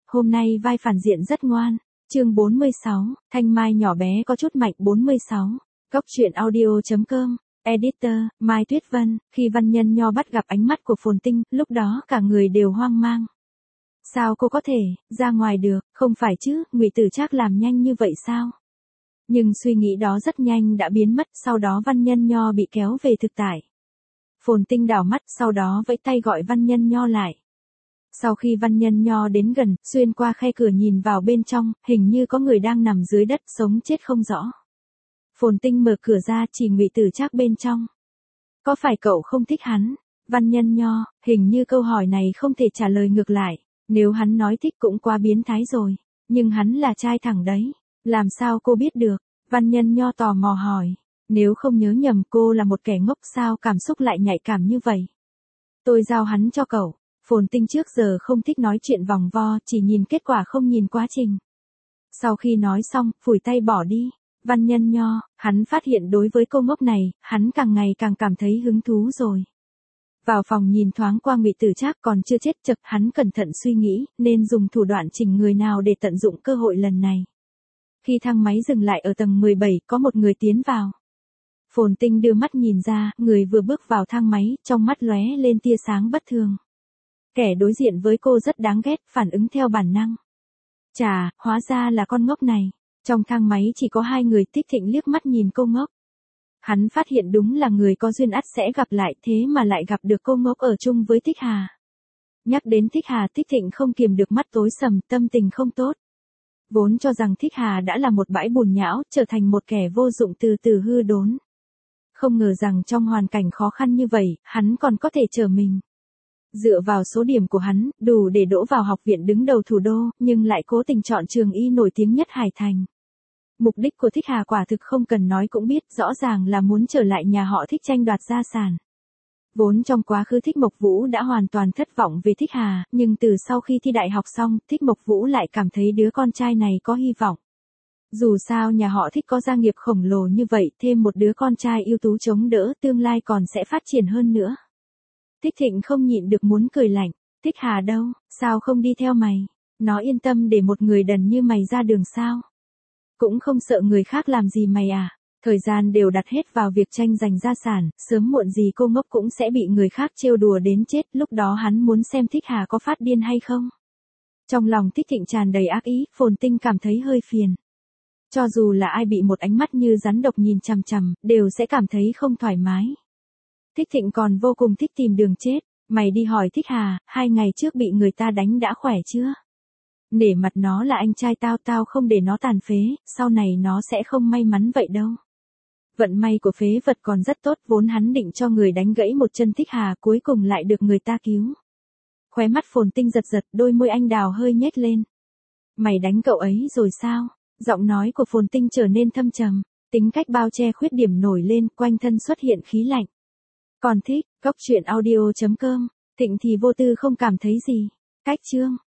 hôm nay vai phản diện rất ngoan. Chương 46, Thanh Mai nhỏ bé có chút mạnh 46. Góc truyện audio.com. Editor, Mai Tuyết Vân. Khi Văn Nhân Nho bắt gặp ánh mắt của Phồn Tinh, lúc đó cả người đều hoang mang. Sao cô có thể ra ngoài được, không phải chứ, Ngụy Tử Trác làm nhanh như vậy sao? Nhưng suy nghĩ đó rất nhanh đã biến mất, sau đó Văn Nhân Nho bị kéo về thực tại. Phồn Tinh đảo mắt, sau đó vẫy tay gọi Văn Nhân Nho lại. Sau khi Văn Nhân Nho đến gần, xuyên qua khe cửa nhìn vào bên trong, hình như có người đang nằm dưới đất sống chết không rõ. Phồn Tinh mở cửa ra chỉ Ngụy Tử Trác bên trong. Có phải cậu không thích hắn? Văn Nhân Nho, hình như câu hỏi này không thể trả lời ngược lại. Nếu hắn nói thích cũng quá biến thái rồi. Nhưng hắn là trai thẳng đấy. Làm sao cô biết được? Văn Nhân Nho tò mò hỏi. Nếu không nhớ nhầm cô là một kẻ ngốc sao cảm xúc lại nhạy cảm như vậy? Tôi giao hắn cho cậu. Phồn Tinh trước giờ không thích nói chuyện vòng vo, chỉ nhìn kết quả không nhìn quá trình. Sau khi nói xong, phủi tay bỏ đi. Văn Nhân Nho, hắn phát hiện đối với cô ngốc này, hắn càng ngày càng cảm thấy hứng thú rồi. Vào phòng nhìn thoáng qua Ngụy Tử Trác còn chưa chết chật, hắn cẩn thận suy nghĩ, nên dùng thủ đoạn chỉnh người nào để tận dụng cơ hội lần này. Khi thang máy dừng lại ở tầng 17, có một người tiến vào. Phồn Tinh đưa mắt nhìn ra, người vừa bước vào thang máy, trong mắt lóe lên tia sáng bất thường. Kẻ đối diện với cô rất đáng ghét, phản ứng theo bản năng. Chà, hóa ra là con ngốc này. Trong thang máy chỉ có hai người, Thích Thịnh liếc mắt nhìn cô ngốc. Hắn phát hiện đúng là người có duyên ắt sẽ gặp lại, thế mà lại gặp được cô ngốc ở chung với Thích Hà. Nhắc đến Thích Hà, Thích Thịnh không kiềm được mắt tối sầm, tâm tình không tốt. Vốn cho rằng Thích Hà đã là một bãi bùn nhão, trở thành một kẻ vô dụng từ từ hư đốn. Không ngờ rằng trong hoàn cảnh khó khăn như vậy, hắn còn có thể trở mình. Dựa vào số điểm của hắn, đủ để đỗ vào học viện đứng đầu thủ đô, nhưng lại cố tình chọn trường y nổi tiếng nhất Hải Thành. Mục đích của Thích Hà quả thực không cần nói cũng biết, rõ ràng là muốn trở lại nhà họ Thích tranh đoạt gia sản. Vốn trong quá khứ Thích Mộc Vũ đã hoàn toàn thất vọng về Thích Hà, nhưng từ sau khi thi đại học xong, Thích Mộc Vũ lại cảm thấy đứa con trai này có hy vọng. Dù sao nhà họ Thích có gia nghiệp khổng lồ như vậy, thêm một đứa con trai ưu tú chống đỡ, tương lai còn sẽ phát triển hơn nữa. Thích Thịnh không nhịn được muốn cười lạnh. Thích Hà đâu, sao không đi theo mày? Nó yên tâm để một người đần như mày ra đường sao? Cũng không sợ người khác làm gì mày à? Thời gian đều đặt hết vào việc tranh giành gia sản, sớm muộn gì cô ngốc cũng sẽ bị người khác trêu đùa đến chết, lúc đó hắn muốn xem Thích Hà có phát điên hay không. Trong lòng Thích Thịnh tràn đầy ác ý, Phồn Tinh cảm thấy hơi phiền. Cho dù là ai bị một ánh mắt như rắn độc nhìn chằm chằm, đều sẽ cảm thấy không thoải mái. Thích Thịnh còn vô cùng thích tìm đường chết. Mày đi hỏi Thích Hà, 2 ngày trước bị người ta đánh đã khỏe chưa? Nể mặt nó là anh trai tao, tao không để nó tàn phế, sau này nó sẽ không may mắn vậy đâu. Vận may của phế vật còn rất tốt, vốn hắn định cho người đánh gãy một chân Thích Hà, cuối cùng lại được người ta cứu. Khóe mắt Phồn Tinh giật giật, đôi môi anh đào hơi nhếch lên. Mày đánh cậu ấy rồi sao? Giọng nói của Phồn Tinh trở nên thâm trầm, tính cách bao che khuyết điểm nổi lên, quanh thân xuất hiện khí lạnh. Còn thích, góc truyện audio.com, Thịnh thì vô tư không cảm thấy gì. Cách chương.